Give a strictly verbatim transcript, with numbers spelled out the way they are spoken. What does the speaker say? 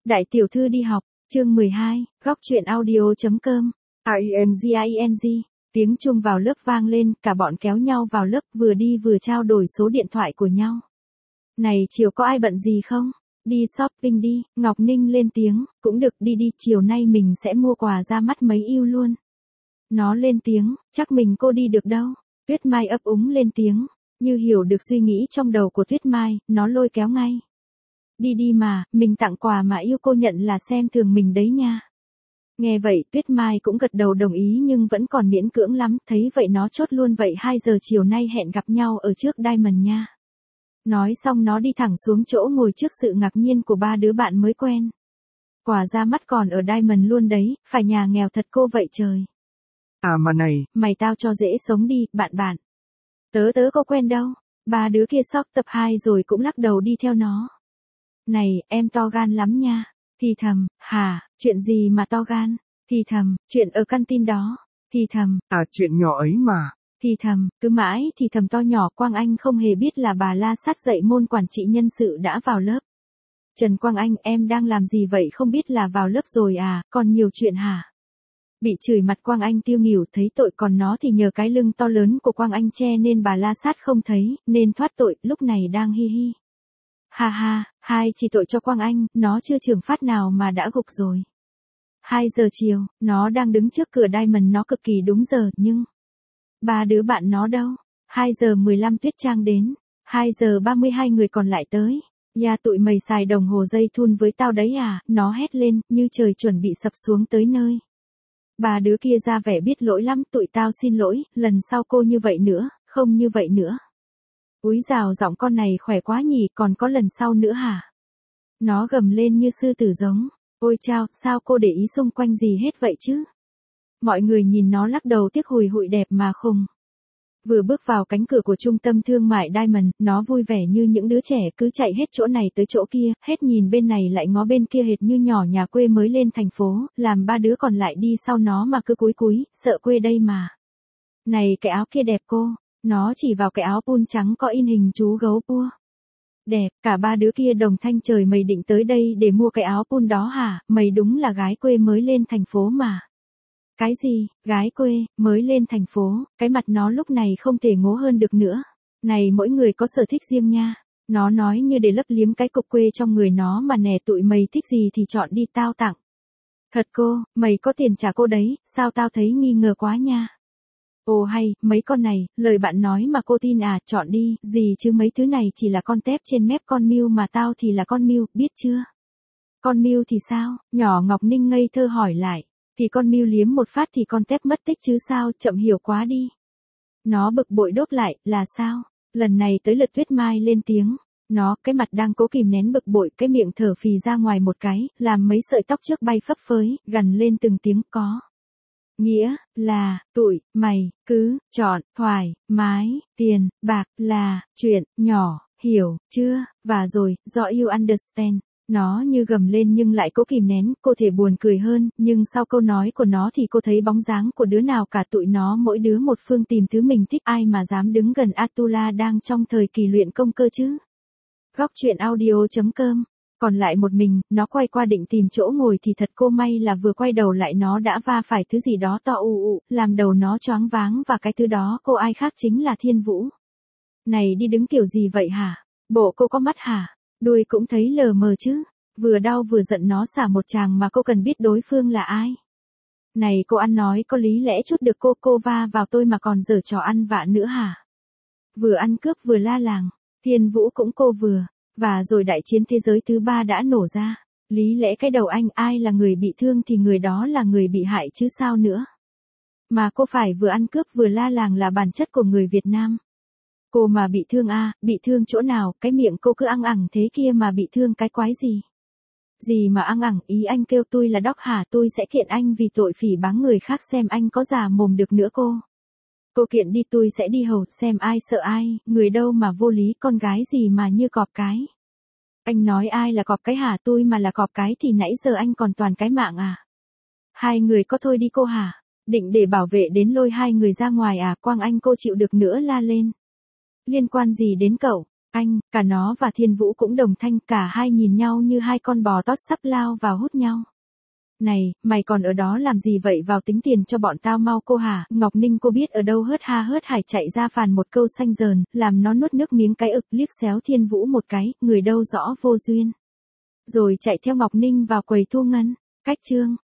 Đại tiểu thư đi học, chương mười hai, góc truyện audio.com, i n g i n g, tiếng chuông vào lớp vang lên, cả bọn kéo nhau vào lớp vừa đi vừa trao đổi số điện thoại của nhau. Này chiều có ai bận gì không? Đi shopping đi, Ngọc Ninh lên tiếng, cũng được đi đi, chiều nay mình sẽ mua quà ra mắt mấy yêu luôn. Nó lên tiếng, chắc mình cô đi được đâu. Tuyết Mai ấp úng lên tiếng, như hiểu được suy nghĩ trong đầu của Tuyết Mai, nó lôi kéo ngay. Đi đi mà, mình tặng quà mà yêu cô nhận là xem thường mình đấy nha. Nghe vậy Tuyết Mai cũng gật đầu đồng ý nhưng vẫn còn miễn cưỡng lắm, thấy vậy nó chốt luôn vậy hai giờ chiều nay hẹn gặp nhau ở trước Diamond nha. Nói xong nó đi thẳng xuống chỗ ngồi trước sự ngạc nhiên của ba đứa bạn mới quen. Quà ra mắt còn ở Diamond luôn đấy, phải nhà nghèo thật cô vậy trời. À mà này, mày tao cho dễ sống đi, bạn bạn. Tớ tớ có quen đâu. Ba đứa kia sốc tập hai rồi cũng lắc đầu đi theo nó. Này, em to gan lắm nha. Thì thầm, hả, chuyện gì mà to gan? Thì thầm, chuyện ở căn tin đó. Thì thầm, à chuyện nhỏ ấy mà. Thì thầm, cứ mãi thì thầm to nhỏ Quang Anh không hề biết là bà La Sát dạy môn quản trị nhân sự đã vào lớp. Trần Quang Anh, em đang làm gì vậy không biết là vào lớp rồi à, còn nhiều chuyện hả? Bị chửi mặt Quang Anh tiêu nghỉu thấy tội còn nó thì nhờ cái lưng to lớn của Quang Anh che nên bà La Sát không thấy, nên thoát tội, lúc này đang hi hi. Ha ha, hai chỉ tội cho Quang Anh, nó chưa trường phát nào mà đã gục rồi. Hai giờ chiều, nó đang đứng trước cửa Diamond nó cực kỳ đúng giờ, nhưng... Ba đứa bạn nó đâu? Hai giờ mười lăm Tuyết Trang đến, hai giờ ba mươi hai người còn lại tới. Ya tụi mày xài đồng hồ dây thun với tao đấy à, nó hét lên, như trời chuẩn bị sập xuống tới nơi. Ba đứa kia ra vẻ biết lỗi lắm, tụi tao xin lỗi, lần sau cô như vậy nữa, không như vậy nữa. Úi dào giọng con này khỏe quá nhỉ, còn có lần sau nữa hả? Nó gầm lên như sư tử giống. Ôi chao, sao cô để ý xung quanh gì hết vậy chứ? Mọi người nhìn nó lắc đầu tiếc hùi hụi đẹp mà khùng. Vừa bước vào cánh cửa của trung tâm thương mại Diamond, nó vui vẻ như những đứa trẻ cứ chạy hết chỗ này tới chỗ kia, hết nhìn bên này lại ngó bên kia hệt như nhỏ nhà quê mới lên thành phố, làm ba đứa còn lại đi sau nó mà cứ cúi cúi, sợ quê đây mà. Này cái áo kia đẹp cô, nó chỉ vào cái áo pun trắng có in hình chú gấu pua. Đẹp, cả ba đứa kia đồng thanh trời mày định tới đây để mua cái áo pun đó hả, mày đúng là gái quê mới lên thành phố mà. Cái gì, gái quê, mới lên thành phố, cái mặt nó lúc này không thể ngố hơn được nữa. Này mỗi người có sở thích riêng nha. Nó nói như để lấp liếm cái cục quê trong người nó mà nè tụi mày thích gì thì chọn đi tao tặng. Thật cô, mày có tiền trả cô đấy, sao tao thấy nghi ngờ quá nha. Ồ hay, mấy con này, lời bạn nói mà cô tin à, chọn đi, gì chứ mấy thứ này chỉ là con tép trên mép con Miu mà tao thì là con Miu, biết chưa? Con Miu thì sao? Nhỏ Ngọc Ninh ngây thơ hỏi lại. Thì con Miu liếm một phát thì con tép mất tích chứ sao, chậm hiểu quá đi. Nó bực bội đốt lại, là sao? Lần này tới lượt Tuyết Mai lên tiếng. Nó, cái mặt đang cố kìm nén bực bội, cái miệng thở phì ra ngoài một cái, làm mấy sợi tóc trước bay phấp phới, gằn lên từng tiếng có. Nghĩa, là, tụi, mày, cứ, chọn, thoải, mái, tiền, bạc, là, chuyện, nhỏ, hiểu, chưa, và rồi, do you understand. Nó như gầm lên nhưng lại cố kìm nén, cô thể buồn cười hơn, nhưng sau câu nói của nó thì cô thấy bóng dáng của đứa nào cả tụi nó mỗi đứa một phương tìm thứ mình thích ai mà dám đứng gần Atula đang trong thời kỳ luyện công cơ chứ. Góc truyện audio.com, còn lại một mình, nó quay qua định tìm chỗ ngồi thì thật cô may là vừa quay đầu lại nó đã va phải thứ gì đó to ù ù, làm đầu nó choáng váng và cái thứ đó cô ai khác chính là Thiên Vũ. Này đi đứng kiểu gì vậy hả? Bộ cô có mắt hả? Đuôi cũng thấy lờ mờ chứ, vừa đau vừa giận nó xả một tràng mà cô cần biết đối phương là ai. Này cô ăn nói có lý lẽ chút được cô, cô va vào tôi mà còn giở trò ăn vạ nữa hả? Vừa ăn cướp vừa la làng, Thiên Vũ cũng cô vừa, và rồi đại chiến thế giới thứ ba đã nổ ra. Lý lẽ cái đầu anh ai là người bị thương thì người đó là người bị hại chứ sao nữa. Mà cô phải vừa ăn cướp vừa la làng là bản chất của người Việt Nam. Cô mà bị thương à, bị thương chỗ nào, cái miệng cô cứ ăng ẳng thế kia mà bị thương cái quái gì? Gì mà ăng ẳng, ý anh kêu tôi là đóc hả, tôi sẽ kiện anh vì tội phỉ báng người khác xem anh có già mồm được nữa cô. Cô kiện đi tôi sẽ đi hầu, xem ai sợ ai, người đâu mà vô lý, con gái gì mà như cọp cái. Anh nói ai là cọp cái hả, tôi mà là cọp cái thì nãy giờ anh còn toàn cái mạng à? Hai người có thôi đi cô hả? Định để bảo vệ đến lôi hai người ra ngoài à, Quang Anh cô chịu được nữa la lên. Liên quan gì đến cậu? Anh, cả nó và Thiên Vũ cũng đồng thanh, cả hai nhìn nhau như hai con bò tót sắp lao vào hút nhau. Này, mày còn ở đó làm gì vậy, vào tính tiền cho bọn tao mau cô hả? Ngọc Ninh cô biết ở đâu hớt ha hớt hải chạy ra phàn một câu xanh dờn, làm nó nuốt nước miếng cái ực, liếc xéo Thiên Vũ một cái, người đâu rõ vô duyên. Rồi chạy theo Ngọc Ninh vào quầy thu ngân. Cách chương